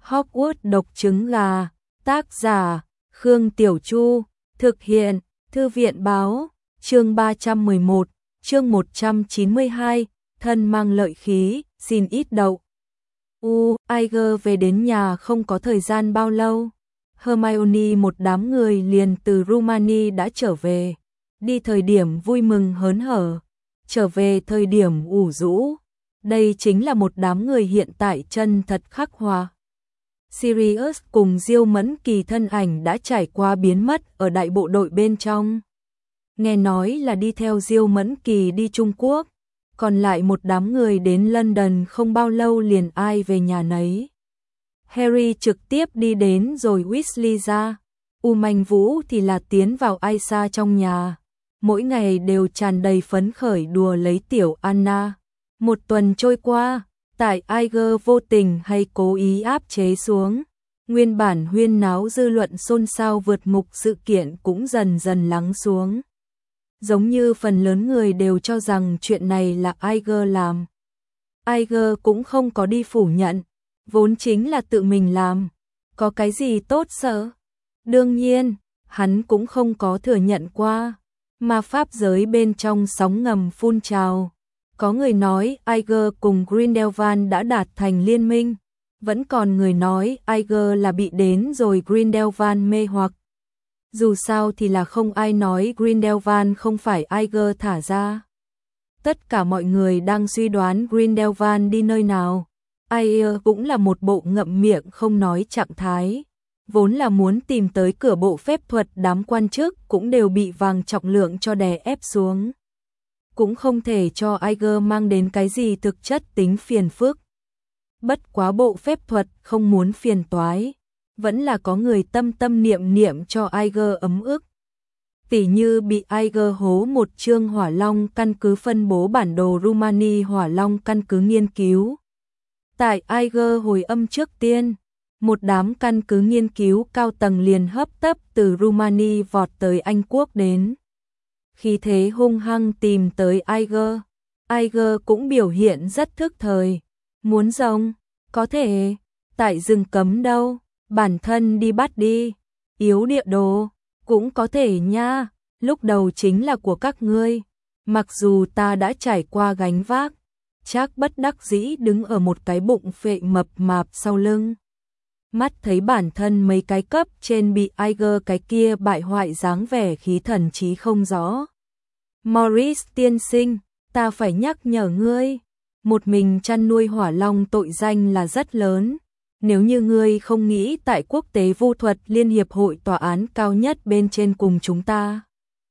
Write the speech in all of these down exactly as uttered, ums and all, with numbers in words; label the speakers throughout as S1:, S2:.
S1: Hogwarts độc trứng gà, tác giả, Khương Tiểu Chu, thực hiện, Thư viện báo, chương ba trăm mười một, chương một trăm chín mươi hai, thân mang lợi khí, xin ít đậu. U, Iger về đến nhà không có thời gian bao lâu. Hermione một đám người liền từ Rumani đã trở về, đi thời điểm vui mừng hớn hở, trở về thời điểm ủ rũ. Đây chính là một đám người hiện tại chân thật khắc họa. Sirius cùng Diêu Mẫn Kỳ thân ảnh đã trải qua biến mất ở đại bộ đội bên trong. Nghe nói là đi theo Diêu Mẫn Kỳ đi Trung Quốc, còn lại một đám người đến London không bao lâu liền ai về nhà nấy. Harry trực tiếp đi đến rồi Weasley ra, U Manh Vũ thì là tiến vào Aisa trong nhà, mỗi ngày đều tràn đầy phấn khởi đùa lấy tiểu Anna. Một tuần trôi qua, tại Iger vô tình hay cố ý áp chế xuống, nguyên bản huyên náo dư luận xôn xao vượt ngục sự kiện cũng dần dần lắng xuống. Giống như phần lớn người đều cho rằng chuyện này là Iger làm. Iger cũng không có đi phủ nhận, vốn chính là tự mình làm, có cái gì tốt sợ. Đương nhiên, hắn cũng không có thừa nhận qua, mà pháp giới bên trong sóng ngầm phun trào. Có người nói Iger cùng Grindelwald đã đạt thành liên minh, vẫn còn người nói Iger là bị đến rồi Grindelwald mê hoặc. Dù sao thì là không ai nói Grindelwald không phải Iger thả ra. Tất cả mọi người đang suy đoán Grindelwald đi nơi nào. Iger cũng là một bộ ngậm miệng không nói trạng thái. Vốn là muốn tìm tới cửa bộ phép thuật, đám quan chức cũng đều bị vàng trọng lượng cho đè ép xuống. Cũng không thể cho Iger mang đến cái gì thực chất tính phiền phức. Bất quá bộ phép thuật không muốn phiền toái, vẫn là có người tâm tâm niệm niệm cho Iger ấm ức. Tỉ như bị Iger hố một chương hỏa long căn cứ phân bố bản đồ Rumani hỏa long căn cứ nghiên cứu. Tại Iger hồi âm trước tiên, một đám căn cứ nghiên cứu cao tầng liền hấp tấp từ Rumani vọt tới Anh Quốc đến. Khi thế hung hăng tìm tới Iger, Iger cũng biểu hiện rất thức thời. Muốn rồng, có thể, tại rừng cấm đâu, bản thân đi bắt đi. Yếu địa đồ, cũng có thể nha, lúc đầu chính là của các ngươi. Mặc dù ta đã trải qua gánh vác, chắc bất đắc dĩ đứng ở một cái bụng phệ mập mạp sau lưng. Mắt thấy bản thân mấy cái cấp trên bị Iger cái kia bại hoại dáng vẻ khí thần trí không rõ. Morris tiên sinh, ta phải nhắc nhở ngươi, một mình chăn nuôi hỏa long tội danh là rất lớn. Nếu như ngươi không nghĩ tại Quốc tế Vu thuật Liên hiệp hội tòa án cao nhất bên trên cùng chúng ta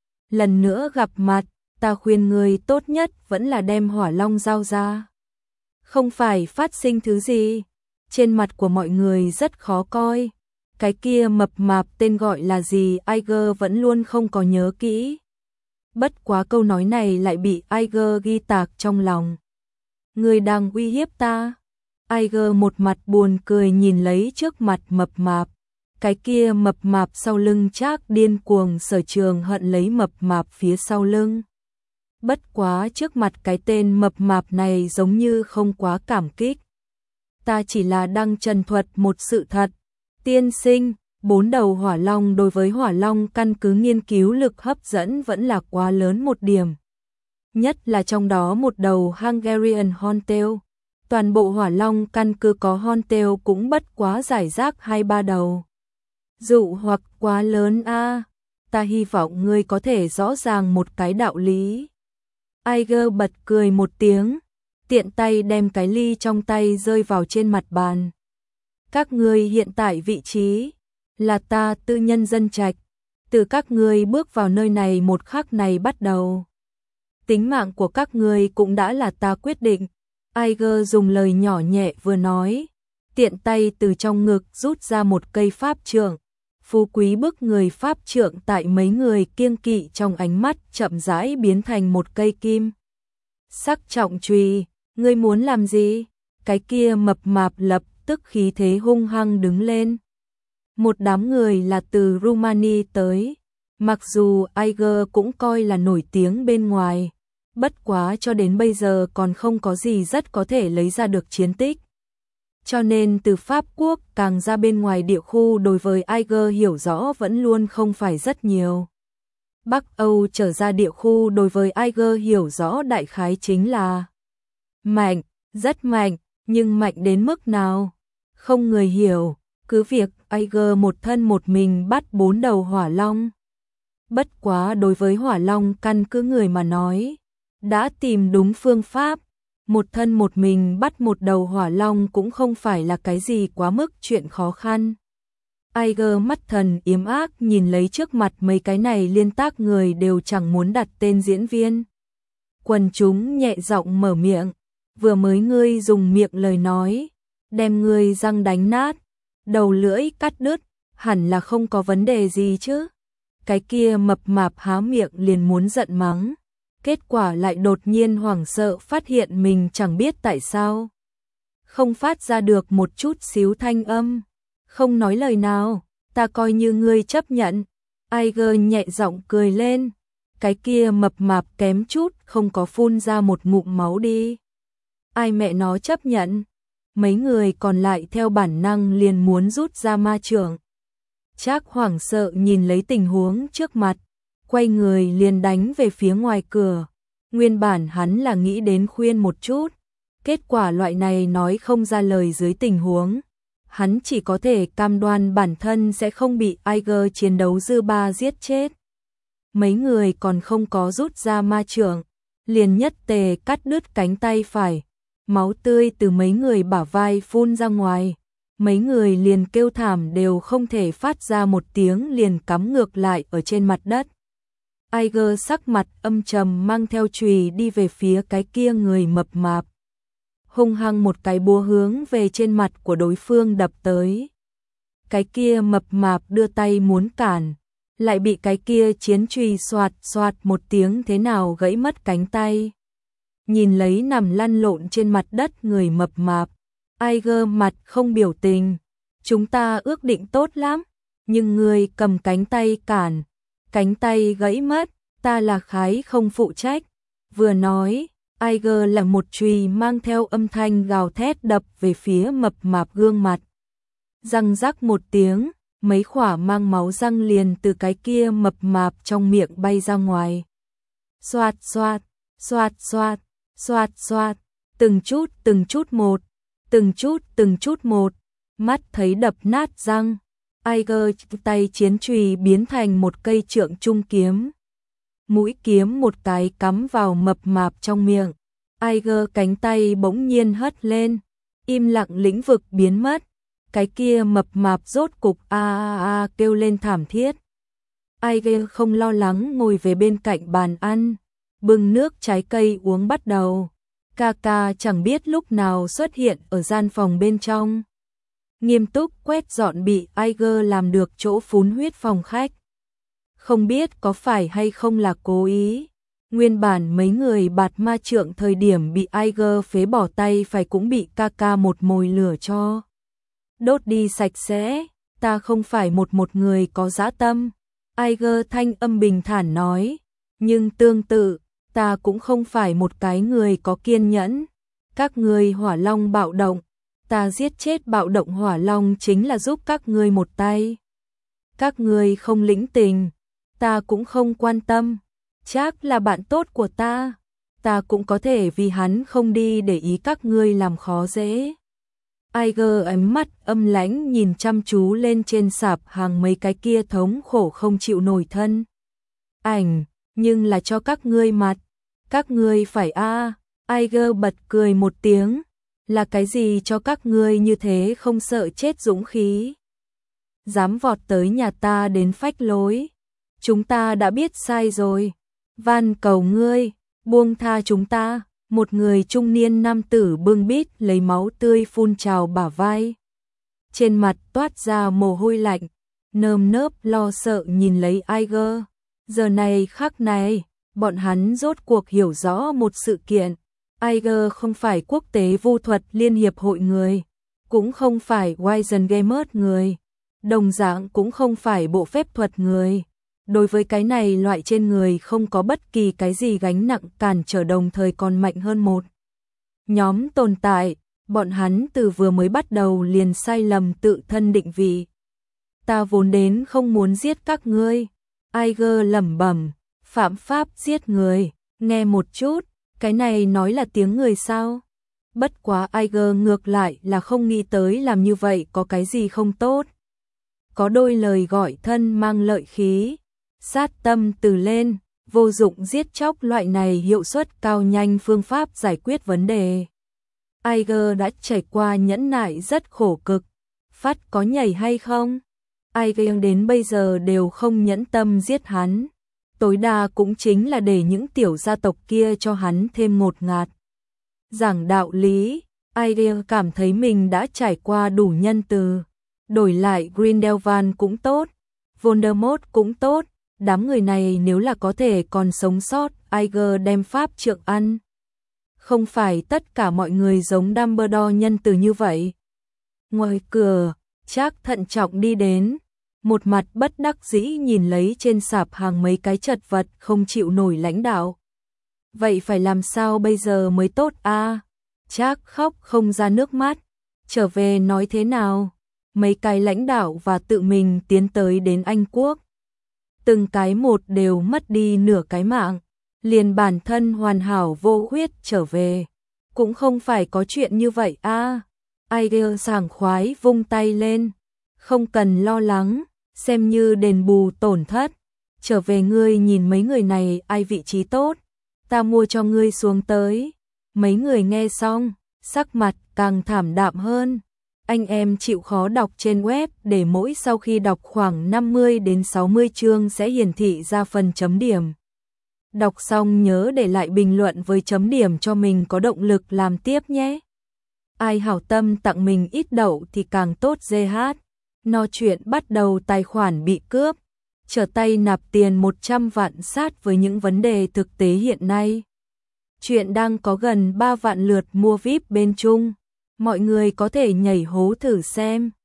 S1: lần nữa gặp mặt, ta khuyên ngươi tốt nhất vẫn là đem hỏa long giao ra. Không phải phát sinh thứ gì. Trên mặt của mọi người rất khó coi. Cái kia mập mạp tên gọi là gì Iger vẫn luôn không có nhớ kỹ. Bất quá câu nói này lại bị Iger ghi tạc trong lòng. Người đang uy hiếp ta. Iger một mặt buồn cười nhìn lấy trước mặt mập mạp. Cái kia mập mạp sau lưng Trác điên cuồng Sở Trường hận lấy mập mạp phía sau lưng. Bất quá trước mặt cái tên mập mạp này giống như không quá cảm kích. Ta chỉ là đang trần thuật một sự thật. Tiên sinh, bốn đầu hỏa long đối với hỏa long căn cứ nghiên cứu lực hấp dẫn vẫn là quá lớn một điểm. Nhất là trong đó một đầu Hungarian Horntail. Toàn bộ hỏa long căn cứ có Horntail cũng bất quá giải rác hai ba đầu. Dụ hoặc quá lớn a. À. Ta hy vọng ngươi có thể rõ ràng một cái đạo lý. Iger bật cười một tiếng, tiện tay đem cái ly trong tay rơi vào trên mặt bàn. Các ngươi hiện tại vị trí là ta tư nhân dân trạch, từ các ngươi bước vào nơi này một khắc này bắt đầu, tính mạng của các ngươi cũng đã là ta quyết định. Iger dùng lời nhỏ nhẹ vừa nói, tiện tay từ trong ngực rút ra một cây pháp trượng. Phú quý bức người pháp trượng tại mấy người kiêng kỵ trong ánh mắt chậm rãi biến thành một cây kim sắc trọng chùy. Ngươi muốn làm gì? Cái kia mập mạp lập tức khí thế hung hăng đứng lên. Một đám người là từ Rumani tới, mặc dù Iger cũng coi là nổi tiếng bên ngoài, bất quá cho đến bây giờ còn không có gì rất có thể lấy ra được chiến tích. cho nên từ Pháp Quốc càng ra bên ngoài địa khu đối với Aiger hiểu rõ vẫn luôn không phải rất nhiều. Bắc Âu trở ra địa khu đối với Aiger hiểu rõ đại khái chính là mạnh, rất mạnh, nhưng mạnh đến mức nào? Không người hiểu, cứ việc Aiger một thân một mình bắt bốn đầu hỏa long. Bất quá đối với hỏa long căn cứ người mà nói, đã tìm đúng phương pháp, một thân một mình bắt một đầu hỏa long cũng không phải là cái gì quá mức chuyện khó khăn. Aiger mắt thần yếm ác nhìn lấy trước mặt mấy cái này liên tác người đều chẳng muốn đặt tên diễn viên. Quần chúng nhẹ giọng mở miệng, vừa mới ngươi dùng miệng lời nói, đem ngươi răng đánh nát, đầu lưỡi cắt đứt, hẳn là không có vấn đề gì chứ. Cái kia mập mạp há miệng liền muốn giận mắng, kết quả lại đột nhiên hoảng sợ phát hiện mình chẳng biết tại sao không phát ra được một chút xíu thanh âm, không nói lời nào, ta coi như ngươi chấp nhận. Aiger nhẹ giọng cười lên, cái kia mập mạp kém chút không có phun ra một ngụm máu đi. Ai mẹ nó chấp nhận? Mấy người còn lại theo bản năng liền muốn rút ra ma chưởng. Trác hoảng sợ nhìn lấy tình huống trước mặt, quay người liền đánh về phía ngoài cửa. Nguyên bản hắn là nghĩ đến khuyên một chút, kết quả loại này nói không ra lời dưới tình huống, hắn chỉ có thể cam đoan bản thân sẽ không bị Aiger chiến đấu dư ba giết chết. Mấy người còn không có rút ra ma chưởng, liền nhất tề cắt đứt cánh tay phải, máu tươi từ mấy người bả vai phun ra ngoài. Mấy người liền kêu thảm đều không thể phát ra một tiếng liền cắm ngược lại ở trên mặt đất. Aiger sắc mặt âm trầm mang theo chùy đi về phía cái kia người mập mạp. Hung hăng một cái búa hướng về trên mặt của đối phương đập tới. Cái kia mập mạp đưa tay muốn cản, lại bị cái kia chiến chùy xoạt xoạt một tiếng thế nào gãy mất cánh tay. Nhìn lấy nằm lăn lộn trên mặt đất người mập mạp, Aiger mặt không biểu tình, chúng ta ước định tốt lắm, nhưng ngươi cầm cánh tay cản, cánh tay gãy mất, ta là khái không phụ trách. Vừa nói, Aiger là một chùy mang theo âm thanh gào thét đập về phía mập mạp gương mặt. Răng rắc một tiếng, mấy khỏa mang máu răng liền từ cái kia mập mạp trong miệng bay ra ngoài. Xoạt xoạt, xoạt xoạt, xoạt xoạt, từng chút từng chút một. Từng chút từng chút một, mắt thấy đập nát răng, Aiger tay chiến chùy biến thành một cây trượng trung kiếm. Mũi kiếm một cái cắm vào mập mạp trong miệng, Aiger cánh tay bỗng nhiên hất lên, im lặng lĩnh vực biến mất, cái kia mập mạp rốt cục a a a kêu lên thảm thiết. Aiger không lo lắng ngồi về bên cạnh bàn ăn, bưng nước trái cây uống bắt đầu. Kaka chẳng biết lúc nào xuất hiện ở gian phòng bên trong, nghiêm túc quét dọn bị Aiger làm được chỗ phun huyết phòng khách. Không biết có phải hay không là cố ý, nguyên bản mấy người bạt ma trượng thời điểm bị Aiger phế bỏ tay phải cũng bị Kaka một mồi lửa cho đốt đi sạch sẽ, ta không phải một một người có dã tâm. Aiger thanh âm bình thản nói, nhưng tương tự, ta cũng không phải một cái người có kiên nhẫn. Các ngươi hỏa long bạo động, ta giết chết bạo động hỏa long chính là giúp các ngươi một tay. Các ngươi không lĩnh tình, ta cũng không quan tâm. Chắc là bạn tốt của ta, ta cũng có thể vì hắn không đi để ý các ngươi làm khó dễ. Aiger ánh mắt âm lãnh nhìn chăm chú lên trên sạp hàng mấy cái kia thống khổ không chịu nổi thân ảnh, nhưng là cho các ngươi mặt. Các ngươi phải a à. Aiger bật cười một tiếng, là cái gì cho các ngươi như thế không sợ chết dũng khí? Dám vọt tới nhà ta đến phách lối, chúng ta đã biết sai rồi, van cầu ngươi, buông tha chúng ta. Một người trung niên nam tử bưng bít lấy máu tươi phun trào bả vai, trên mặt toát ra mồ hôi lạnh, nơm nớp lo sợ nhìn lấy Aiger. Giờ này khắc này, bọn hắn rốt cuộc hiểu rõ một sự kiện, Aiger không phải quốc tế vu thuật liên hiệp hội người, cũng không phải Wizen Gamers người, đồng dạng cũng không phải bộ phép thuật người. Đối với cái này loại trên người không có bất kỳ cái gì gánh nặng cản trở đồng thời còn mạnh hơn một nhóm tồn tại, Bọn hắn từ vừa mới bắt đầu liền sai lầm tự thân định vị. Ta vốn đến không muốn giết các ngươi. Aiger lẩm bẩm, phạm pháp giết người, nghe một chút, cái này nói là tiếng người sao? Bất quá Aiger ngược lại là không nghĩ tới làm như vậy có cái gì không tốt. Có đôi lời gọi thân mang lợi khí, sát tâm từ lên, vô dụng giết chóc loại này hiệu suất cao nhanh phương pháp giải quyết vấn đề. Aiger đã trải qua nhẫn nại rất khổ cực, phát có nhảy hay không? Aiger đến bây giờ đều không nhẫn tâm giết hắn, tối đa cũng chính là để những tiểu gia tộc kia cho hắn thêm ngột ngạt. Giảng đạo lý, Aiger cảm thấy mình đã trải qua đủ nhân từ, đổi lại Grindelwald cũng tốt, Voldemort cũng tốt, đám người này nếu là có thể còn sống sót, Aiger đem pháp trượng ăn. Không phải tất cả mọi người giống Dumbledore nhân từ như vậy. Ngoài cửa, Trác thận trọng đi đến, một mặt bất đắc dĩ nhìn lấy trên sạp hàng mấy cái chật vật không chịu nổi lãnh đạo. Vậy phải làm sao bây giờ mới tốt a? Trác khóc không ra nước mắt, trở về nói thế nào? Mấy cái lãnh đạo và tự mình tiến tới đến Anh Quốc. Từng cái một đều mất đi nửa cái mạng, liền bản thân hoàn hảo vô khuyết trở về. Cũng không phải có chuyện như vậy a. Aiger sảng khoái vung tay lên, không cần lo lắng, xem như đền bù tổn thất. Trở về ngươi nhìn mấy người này ai vị trí tốt, ta mua cho ngươi xuống tới. Mấy người nghe xong, sắc mặt càng thảm đạm hơn. Anh em chịu khó đọc trên web để mỗi sau khi đọc khoảng năm mươi đến sáu mươi chương sẽ hiển thị ra phần chấm điểm. Đọc xong nhớ để lại bình luận với chấm điểm cho mình có động lực làm tiếp nhé. Ai hảo tâm tặng mình ít đậu thì càng tốt giê hát. No chuyện bắt đầu tài khoản bị cướp, trở tay nạp tiền một trăm vạn sát với những vấn đề thực tế hiện nay. Chuyện đang có gần ba vạn lượt mua víp bên Trung, mọi người có thể nhảy hố thử xem.